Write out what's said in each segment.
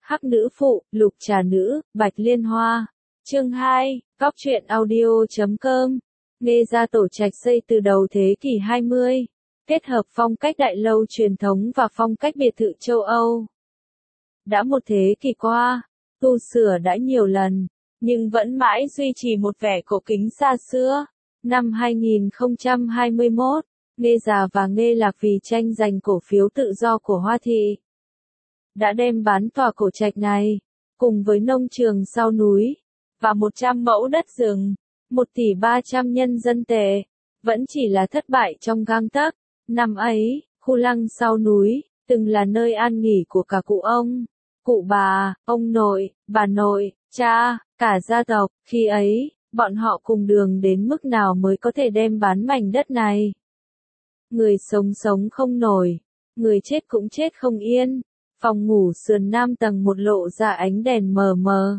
Hắc nữ phụ, lục trà nữ, bạch liên hoa. Chương 2, Góc truyện audio.com. Nghe ra tổ trạch xây từ đầu thế kỷ 20, kết hợp phong cách đại lâu truyền thống và phong cách biệt thự châu Âu. Đã một thế kỷ qua, tu sửa đã nhiều lần, nhưng vẫn mãi duy trì một vẻ cổ kính xa xưa. Năm 2021, Nghe Già và Nghe Lạc vì tranh giành cổ phiếu tự do của Hoa Thị đã đem bán tòa cổ trạch này, cùng với nông trường sau núi, và 100 mẫu đất rừng, 1 tỷ 300 nhân dân tệ, vẫn chỉ là thất bại trong gang tấc. Năm ấy, khu lăng sau núi, từng là nơi an nghỉ của cả cụ ông, cụ bà, ông nội, bà nội, cha, cả gia tộc. Khi ấy, bọn họ cùng đường đến mức nào mới có thể đem bán mảnh đất này. Người sống sống không nổi, người chết cũng chết không yên. Phòng ngủ sườn nam tầng một lộ ra ánh đèn mờ mờ.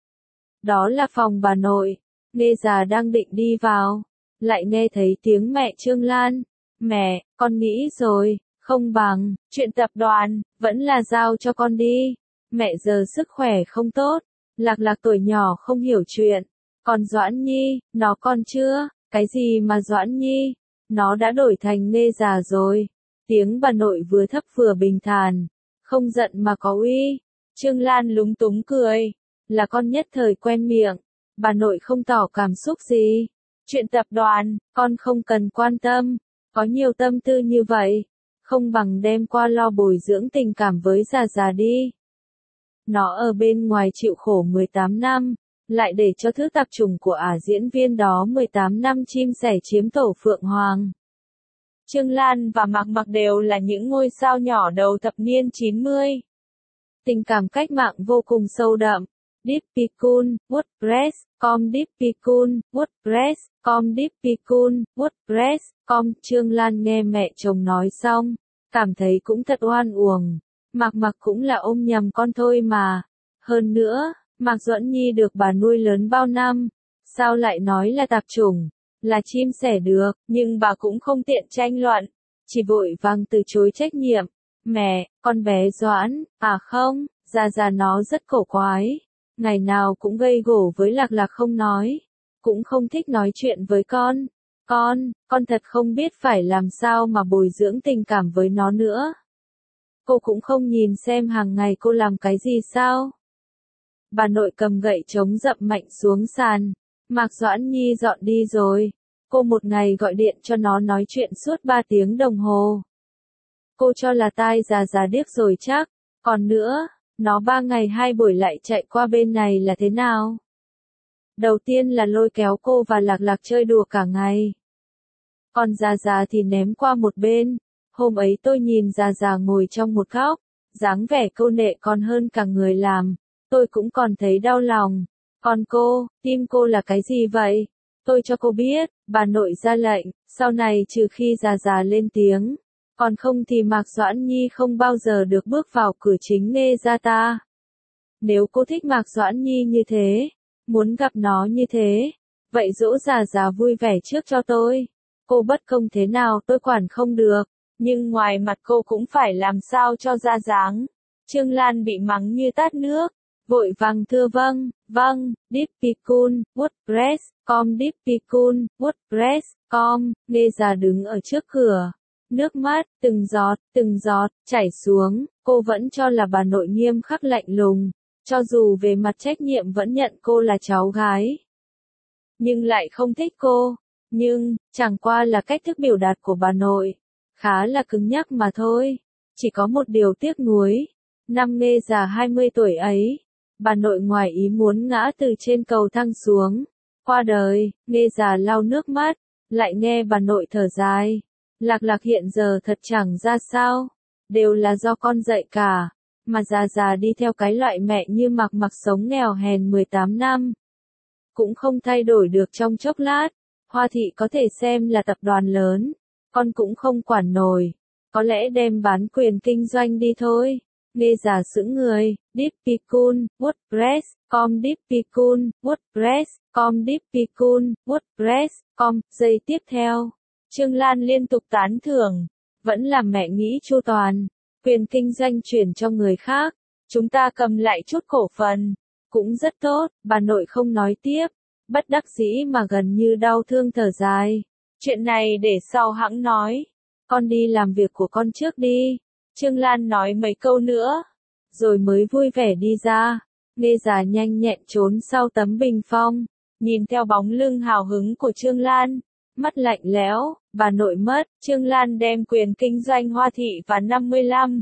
Đó là phòng bà nội. Nghe Già đang định đi vào, lại nghe thấy tiếng mẹ Trương Lan. Mẹ, con nghĩ rồi, không bằng, chuyện tập đoàn, vẫn là giao cho con đi. Mẹ giờ sức khỏe không tốt, Lạc tuổi nhỏ không hiểu chuyện. Còn Doãn Nhi, nó con chưa, cái gì mà Doãn Nhi, nó đã đổi thành Nghe Già rồi. Tiếng bà nội vừa thấp vừa bình thản, không giận mà có uy. Trương Lan lúng túng cười, là con nhất thời quen miệng. Bà nội không tỏ cảm xúc gì. Chuyện tập đoàn, con không cần quan tâm, có nhiều tâm tư như vậy, không bằng đem qua lo bồi dưỡng tình cảm với Già đi. Nó ở bên ngoài chịu khổ 18 năm, lại để cho thứ tạp chủng của diễn viên đó 18 năm chim sẻ chiếm tổ Phượng Hoàng. Trương Lan và Mạc đều là những ngôi sao nhỏ đầu thập niên 90. Tình cảm cách mạng vô cùng sâu đậm. Deep Picun, WordPress.com Deep Picun, WordPress.com Deep Picun, WordPress.com. Trương Lan nghe mẹ chồng nói xong, cảm thấy cũng thật oan uổng. Mạc cũng là ôm nhầm con thôi mà. Hơn nữa, Mạc Duẫn Nhi được bà nuôi lớn bao năm, sao lại nói là tạp chủng, là chim sẻ được, nhưng bà cũng không tiện tranh luận, chỉ vội vàng từ chối trách nhiệm. Mẹ, con bé Doãn, không, Già nó rất cổ quái, ngày nào cũng gây gổ với Lạc không nói, cũng không thích nói chuyện với con. Con thật không biết phải làm sao mà bồi dưỡng tình cảm với nó nữa. Cô cũng không nhìn xem hàng ngày cô làm cái gì sao? Bà nội cầm gậy trống dậm mạnh xuống sàn. Mạc Doãn Nhi dọn đi rồi. Cô một ngày gọi điện cho nó nói chuyện suốt 3 tiếng đồng hồ. Cô cho là tai già điếc rồi chắc. Còn nữa, nó 3 ngày 2 buổi lại chạy qua bên này là thế nào? Đầu tiên là lôi kéo cô và Lạc chơi đùa cả ngày. Còn Già thì ném qua một bên. Hôm ấy tôi nhìn Già ngồi trong một góc, dáng vẻ câu nệ còn hơn cả người làm. Tôi cũng còn thấy đau lòng. Còn cô, tim cô là cái gì vậy? Tôi cho cô biết, bà nội ra lệnh, sau này trừ khi Già lên tiếng, còn không thì Mạc Doãn Nhi không bao giờ được bước vào cửa chính Nghe Gia ta. Nếu cô thích Mạc Doãn Nhi như thế, muốn gặp nó như thế, vậy dỗ Già vui vẻ trước cho tôi. Cô bất công thế nào tôi quản không được, nhưng ngoài mặt cô cũng phải làm sao cho ra dáng. Trương Lan bị mắng như tát nước, vội vàng thưa vâng, Deep Picun, WordPress.com Deep Picun, WordPress.com. Nghe Già đứng ở trước cửa, nước mắt từng giọt chảy xuống. Cô vẫn cho là bà nội nghiêm khắc lạnh lùng, cho dù về mặt trách nhiệm vẫn nhận cô là cháu gái, nhưng lại không thích cô. Nhưng chẳng qua là cách thức biểu đạt của bà nội khá là cứng nhắc mà thôi. Chỉ có một điều tiếc nuối, năm Nghe Già 20 tuổi ấy, bà nội ngoài ý muốn ngã từ trên cầu thang xuống, qua đời. Nghe Già lau nước mắt, lại nghe bà nội thở dài. Lạc hiện giờ thật chẳng ra sao, đều là do con dạy cả, mà Già đi theo cái loại mẹ như Mạc sống nghèo hèn 18 năm, cũng không thay đổi được trong chốc lát. Hoa Thị có thể xem là tập đoàn lớn, con cũng không quản nổi, có lẽ đem bán quyền kinh doanh đi thôi. Nghe Già sững người. Deep Picun, WordPress.com Deep Picun, WordPress.com Deep Picun, WordPress.com. Giây tiếp theo, Trương Lan liên tục tán thưởng, vẫn là mẹ nghĩ chu toàn, quyền kinh doanh chuyển cho người khác, chúng ta cầm lại chút cổ phần. Cũng rất tốt, bà nội không nói tiếp. Bất đắc dĩ mà gần như đau thương thở dài. Chuyện này để sau hẵng nói. Con đi làm việc của con trước đi. Trương Lan nói mấy câu nữa. Rồi mới vui vẻ đi ra. Nghe già nhanh nhẹn trốn sau tấm bình phong. Nhìn theo bóng lưng hào hứng của Trương Lan. Mắt lạnh lẽo, bà nội mất. Trương Lan đem quyền kinh doanh Hoa Thị và 55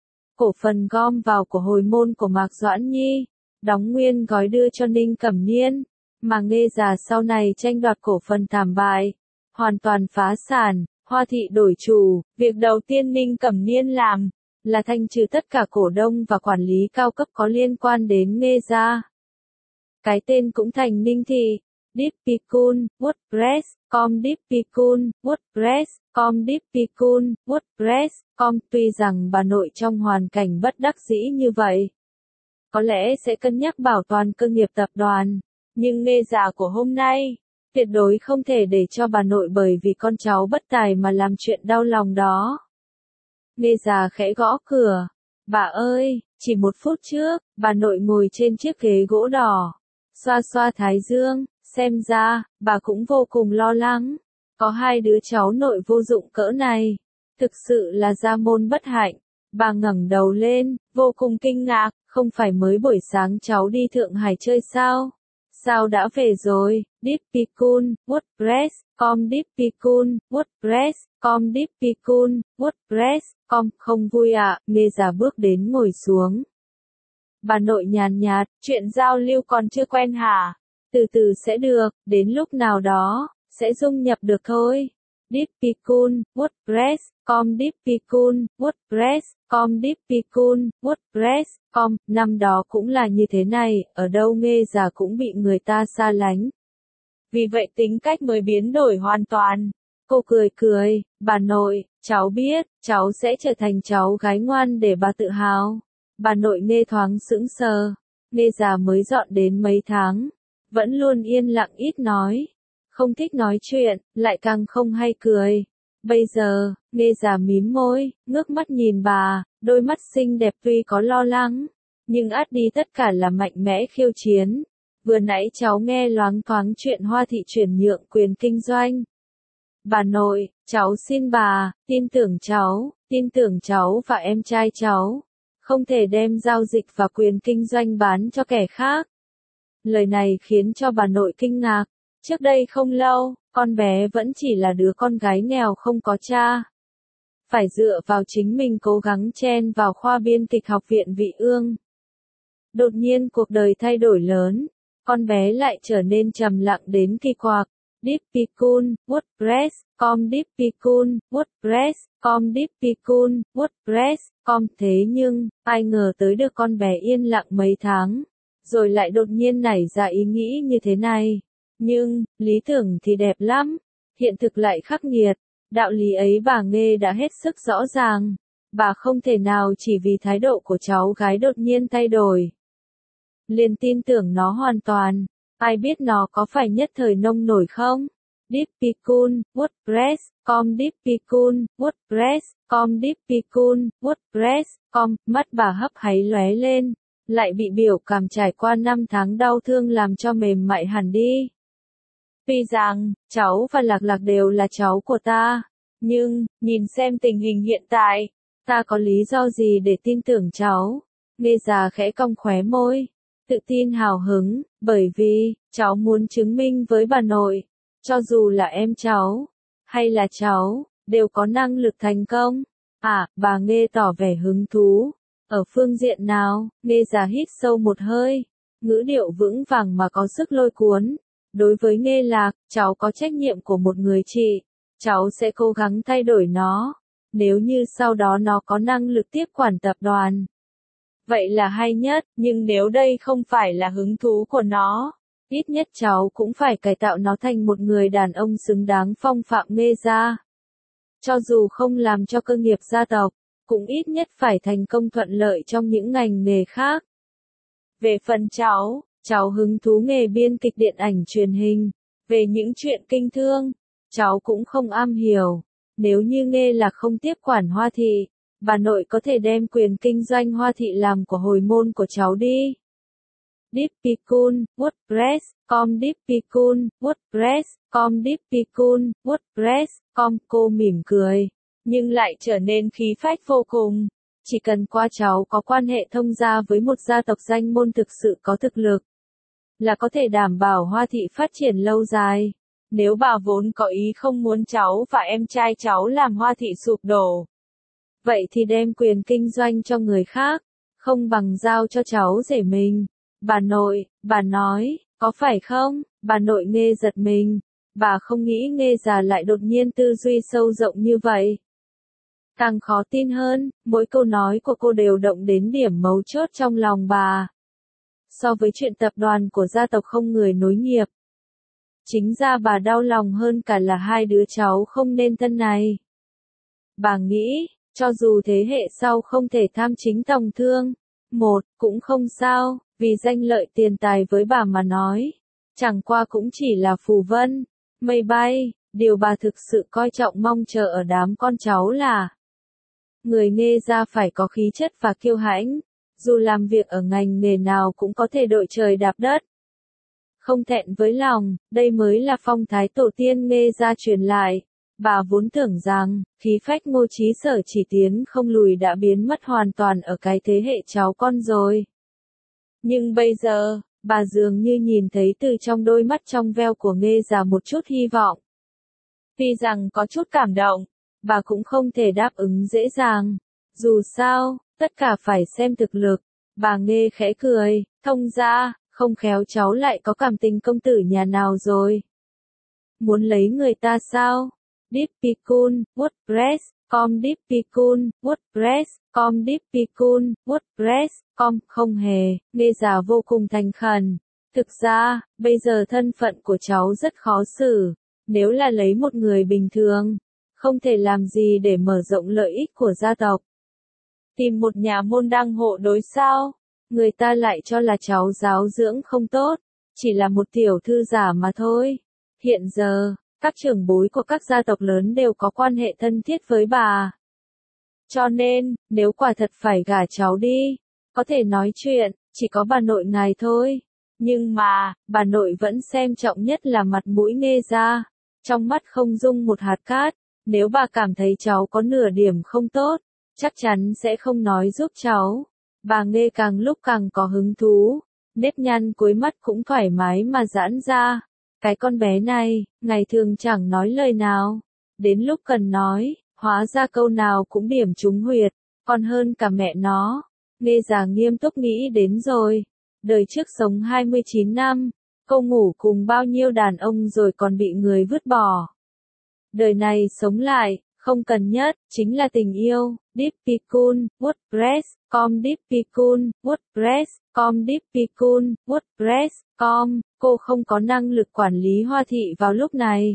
cổ phần gom vào của hồi môn của Mạc Doãn Nhi. Đóng nguyên gói đưa cho Ninh Cẩm Niên. Mà Nghe già sau này tranh đoạt cổ phần thảm bại. Hoàn toàn phá sản, Hoa Thị đổi chủ. Việc đầu tiên Ninh Cẩm Niên làm là thanh trừ tất cả cổ đông và quản lý cao cấp có liên quan đến Nghe gia. Cái tên cũng thành Ninh Thị. Deep Pikun, WordPress.com Deep Pikun, WordPress.com Deep Pikun, WordPress.com. Tuy rằng bà nội trong hoàn cảnh bất đắc dĩ như vậy, có lẽ sẽ cân nhắc bảo toàn cơ nghiệp tập đoàn, nhưng Nghe già của hôm nay, tuyệt đối không thể để cho bà nội bởi vì con cháu bất tài mà làm chuyện đau lòng đó. Nghe già khẽ gõ cửa. Bà ơi, chỉ một phút trước, bà nội ngồi trên chiếc ghế gỗ đỏ, xoa xoa thái dương, xem ra, bà cũng vô cùng lo lắng. Có hai đứa cháu nội vô dụng cỡ này, thực sự là gia môn bất hạnh. Bà ngẩng đầu lên, vô cùng kinh ngạc, không phải mới buổi sáng cháu đi Thượng Hải chơi sao? Sao đã về rồi? Deep Pikun, WordPress.com Deep Pikun, WordPress.com Deep Pikun, WordPress.com. Không vui ạ. Nghe già bước đến ngồi xuống. Bà nội nhàn nhạt, chuyện giao lưu còn chưa quen hả? Từ từ sẽ được, đến lúc nào đó, sẽ dung nhập được thôi. Deep Pikun, WordPress.com Deep Pikun, WordPress.com Deep Pikun, WordPress.com. Năm đó cũng là như thế này, ở đâu Nghe già cũng bị người ta xa lánh. Vì vậy tính cách mới biến đổi hoàn toàn. Cô cười cười, bà nội, cháu biết, cháu sẽ trở thành cháu gái ngoan để bà tự hào. Bà nội Nghe thoáng sững sờ. Nghe già mới dọn đến mấy tháng, vẫn luôn yên lặng ít nói. Không thích nói chuyện, lại càng không hay cười. Bây giờ, Nghe già mím môi, ngước mắt nhìn bà, đôi mắt xinh đẹp tuy có lo lắng, nhưng át đi tất cả là mạnh mẽ khiêu chiến. Vừa nãy cháu nghe loáng thoáng chuyện Hoa Thị chuyển nhượng quyền kinh doanh. Bà nội, cháu xin bà, tin tưởng cháu và em trai cháu, không thể đem giao dịch và quyền kinh doanh bán cho kẻ khác. Lời này khiến cho bà nội kinh ngạc. Trước đây không lâu, con bé vẫn chỉ là đứa con gái nghèo không có cha. Phải dựa vào chính mình cố gắng chen vào khoa biên kịch học viện Vị Ương. Đột nhiên cuộc đời thay đổi lớn, con bé lại trở nên trầm lặng đến kỳ quặc. Deep Pikun, WordPress.com Deep Pikun, WordPress.com Deep Pikun, WordPress.com. Thế nhưng, ai ngờ tới được con bé yên lặng mấy tháng, rồi lại đột nhiên nảy ra ý nghĩ như thế này. Nhưng, lý tưởng thì đẹp lắm, hiện thực lại khắc nghiệt. Đạo lý ấy bà Nghe đã hết sức rõ ràng. Bà không thể nào chỉ vì thái độ của cháu gái đột nhiên thay đổi liền tin tưởng nó hoàn toàn. Ai biết nó có phải nhất thời nông nổi không? Deep Pikun, WordPress.com Deep Pikun, WordPress.com Deep Pikun, WordPress.com. Mắt bà hấp háy lóe lên, lại bị biểu cảm trải qua 5 tháng đau thương làm cho mềm mại hẳn đi. Tuy rằng, cháu và Lạc Lạc đều là cháu của ta, nhưng, nhìn xem tình hình hiện tại, ta có lý do gì để tin tưởng cháu? Nghe già khẽ cong khóe môi, tự tin hào hứng, bởi vì, cháu muốn chứng minh với bà nội, cho dù là em cháu, hay là cháu, đều có năng lực thành công. À, bà Nghe tỏ vẻ hứng thú. Ở phương diện nào? Nghe già hít sâu một hơi, ngữ điệu vững vàng mà có sức lôi cuốn. Đối với Nghe Lạc, cháu có trách nhiệm của một người chị, cháu sẽ cố gắng thay đổi nó, nếu như sau đó nó có năng lực tiếp quản tập đoàn. Vậy là hay nhất, nhưng nếu đây không phải là hứng thú của nó, ít nhất cháu cũng phải cải tạo nó thành một người đàn ông xứng đáng phong phạm Nghe gia. Cho dù không làm cho cơ nghiệp gia tộc, cũng ít nhất phải thành công thuận lợi trong những ngành nghề khác. Về phần cháu hứng thú nghề biên kịch điện ảnh truyền hình, về những chuyện kinh thương, cháu cũng không am hiểu. Nếu như Nghe Lạc không tiếp quản Hoa Thị, bà nội có thể đem quyền kinh doanh Hoa thị làm của hồi môn của cháu đi. Deepikun, WordPress.com Deepikun, WordPress.com Deepikun, WordPress.com Cô mỉm cười, nhưng lại trở nên khí phách vô cùng. Chỉ cần qua cháu có quan hệ thông gia với một gia tộc danh môn thực sự có thực lực, là có thể đảm bảo Hoa thị phát triển lâu dài. Nếu bà vốn có ý không muốn cháu và em trai cháu làm Hoa thị sụp đổ, vậy thì đem quyền kinh doanh cho người khác, không bằng giao cho cháu rể mình. Bà nội, bà nói, có phải không? Bà nội Nghê giật mình. Bà không nghĩ Nghê già lại đột nhiên tư duy sâu rộng như vậy. Càng khó tin hơn, mỗi câu nói của cô đều động đến điểm mấu chốt trong lòng bà. So với chuyện tập đoàn của gia tộc không người nối nghiệp, chính ra bà đau lòng hơn cả là hai đứa cháu không nên thân này. Bà nghĩ, cho dù thế hệ sau không thể tham chính tòng thương, cũng không sao, vì danh lợi tiền tài với bà mà nói, chẳng qua cũng chỉ là phù vân, mây bay, điều bà thực sự coi trọng mong chờ ở đám con cháu là người Nghê gia phải có khí chất và kiêu hãnh, dù làm việc ở ngành nghề nào cũng có thể đội trời đạp đất. Không thẹn với lòng, đây mới là phong thái tổ tiên Nghê gia truyền lại. Bà vốn tưởng rằng, khí phách Ngô Chí Sở chỉ tiến không lùi đã biến mất hoàn toàn ở cái thế hệ cháu con rồi. Nhưng bây giờ, bà dường như nhìn thấy từ trong đôi mắt trong veo của Nghê già một chút hy vọng. Tuy rằng có chút cảm động, bà cũng không thể đáp ứng dễ dàng. Dù sao, tất cả phải xem thực lực. Bà Nghê khẽ cười, thông ra, không khéo cháu lại có cảm tình công tử nhà nào rồi. Muốn lấy người ta sao? Deepikun, WordPress.com Deepikun, WordPress.com Deepikun, WordPress.com không hề, Nghê già vô cùng thành khẩn. Thực ra, bây giờ thân phận của cháu rất khó xử. Nếu là lấy một người bình thường, không thể làm gì để mở rộng lợi ích của gia tộc. Tìm một nhà môn đăng hộ đối sao? Người ta lại cho là cháu giáo dưỡng không tốt, chỉ là một tiểu thư giả mà thôi. Hiện giờ, các trưởng bối của các gia tộc lớn đều có quan hệ thân thiết với bà. Cho nên, nếu quả thật phải gả cháu đi, có thể nói chuyện, chỉ có bà nội ngài thôi. Nhưng mà, bà nội vẫn xem trọng nhất là mặt mũi Nghê gia. Trong mắt không dung một hạt cát, nếu bà cảm thấy cháu có nửa điểm không tốt, chắc chắn sẽ không nói giúp cháu. Bà Nghê càng lúc càng có hứng thú, nếp nhăn cuối mắt cũng thoải mái mà giãn ra. Cái con bé này, ngày thường chẳng nói lời nào, đến lúc cần nói, hóa ra câu nào cũng điểm trúng huyệt, còn hơn cả mẹ nó. Nghê già nghiêm túc nghĩ đến rồi, đời trước sống 29 năm, cô ngủ cùng bao nhiêu đàn ông rồi còn bị người vứt bỏ. Đời này sống lại, không cần nhất, chính là tình yêu. Deepikun, WordPress.com Deepikun, WordPress.com Deepikun, WordPress.com, cô không có năng lực quản lý Hoa thị vào lúc này.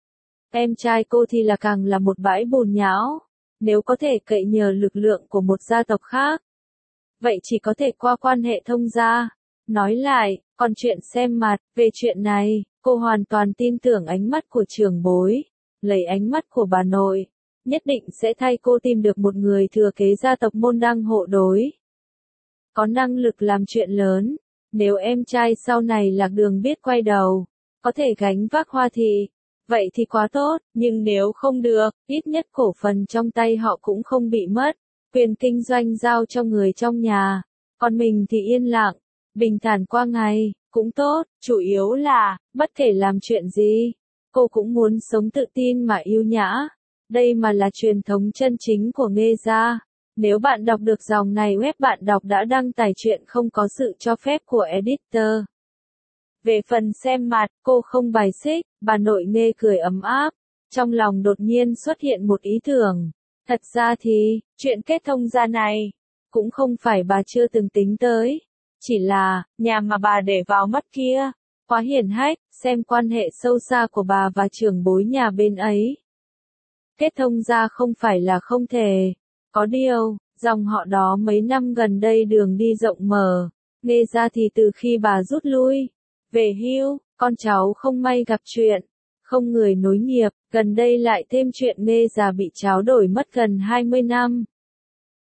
Em trai cô thì là càng là một bãi bùn nhão, nếu có thể cậy nhờ lực lượng của một gia tộc khác, vậy chỉ có thể qua quan hệ thông gia. Nói lại, còn chuyện xem mặt, về chuyện này, cô hoàn toàn tin tưởng ánh mắt của trưởng bối, lấy ánh mắt của bà nội, nhất định sẽ thay cô tìm được một người thừa kế gia tộc môn đăng hộ đối. Có năng lực làm chuyện lớn, nếu em trai sau này lạc đường biết quay đầu, có thể gánh vác Hoa thị, vậy thì quá tốt, nhưng nếu không được, ít nhất cổ phần trong tay họ cũng không bị mất, quyền kinh doanh giao cho người trong nhà, còn mình thì yên lặng, bình thản qua ngày, cũng tốt, chủ yếu là, bất kể làm chuyện gì, cô cũng muốn sống tự tin mà yêu nhã. Đây mà là truyền thống chân chính của Nghê gia. Nếu bạn đọc được dòng này web bạn đọc đã đăng tải chuyện không có sự cho phép của editor. Về phần xem mặt, cô không bài xích, bà nội Nghê cười ấm áp. Trong lòng đột nhiên xuất hiện một ý tưởng. Thật ra thì, chuyện kết thông gia này, cũng không phải bà chưa từng tính tới. Chỉ là, nhà mà bà để vào mắt kia, quá hiển hách, xem quan hệ sâu xa của bà và trưởng bối nhà bên ấy. Kết thông gia không phải là không thể. Có điều, dòng họ đó mấy năm gần đây đường đi rộng mở. Nghê gia thì từ khi bà rút lui, về hưu, con cháu không may gặp chuyện, không người nối nghiệp, gần đây lại thêm chuyện Nghê già bị tráo đổi mất gần 20 năm.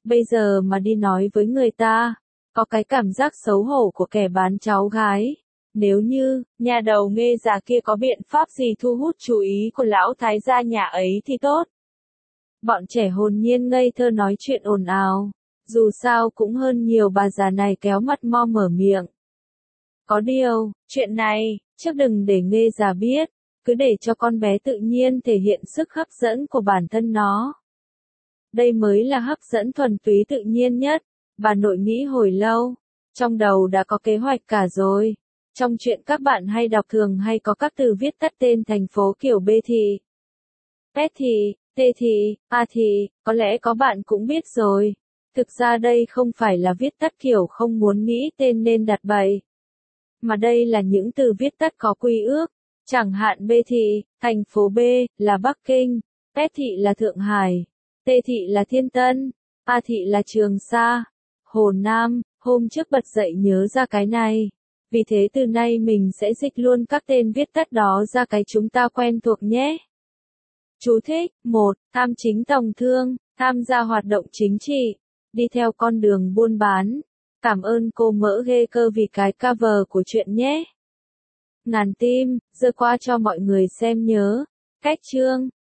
Bây giờ mà đi nói với người ta, có cái cảm giác xấu hổ của kẻ bán cháu gái. Nếu như, nhà đầu nghê già kia có biện pháp gì thu hút chú ý của lão thái gia nhà ấy thì tốt. Bọn trẻ hồn nhiên ngây thơ nói chuyện ồn ào, dù sao cũng hơn nhiều bà già này kéo mặt mo mở miệng. Có điều, chuyện này, trước đừng để nghê già biết, cứ để cho con bé tự nhiên thể hiện sức hấp dẫn của bản thân nó. Đây mới là hấp dẫn thuần túy tự nhiên nhất, bà nội nghĩ hồi lâu, trong đầu đã có kế hoạch cả rồi. Trong chuyện các bạn hay đọc thường hay có các từ viết tắt tên thành phố kiểu B thì, P thì, T thì, A thì, có lẽ có bạn cũng biết rồi. Thực ra đây không phải là viết tắt kiểu không muốn nghĩ tên nên đặt bậy. Mà đây là những từ viết tắt có quy ước. Chẳng hạn B thì, thành phố B, là Bắc Kinh, P thị là Thượng Hải, T thị là Thiên Tân, A thị là Trường Sa, Hồ Nam. Hôm trước bật dậy nhớ ra cái này. Vì thế từ nay mình sẽ dịch luôn các tên viết tắt đó ra cái chúng ta quen thuộc nhé. Chú thích: 1. Tham chính tổng thương, tham gia hoạt động chính trị, đi theo con đường buôn bán. Cảm ơn cô Mỡ Ghê Cơ vì cái cover của chuyện nhé. Ngàn tim, giơ qua cho mọi người xem nhớ. Cách chương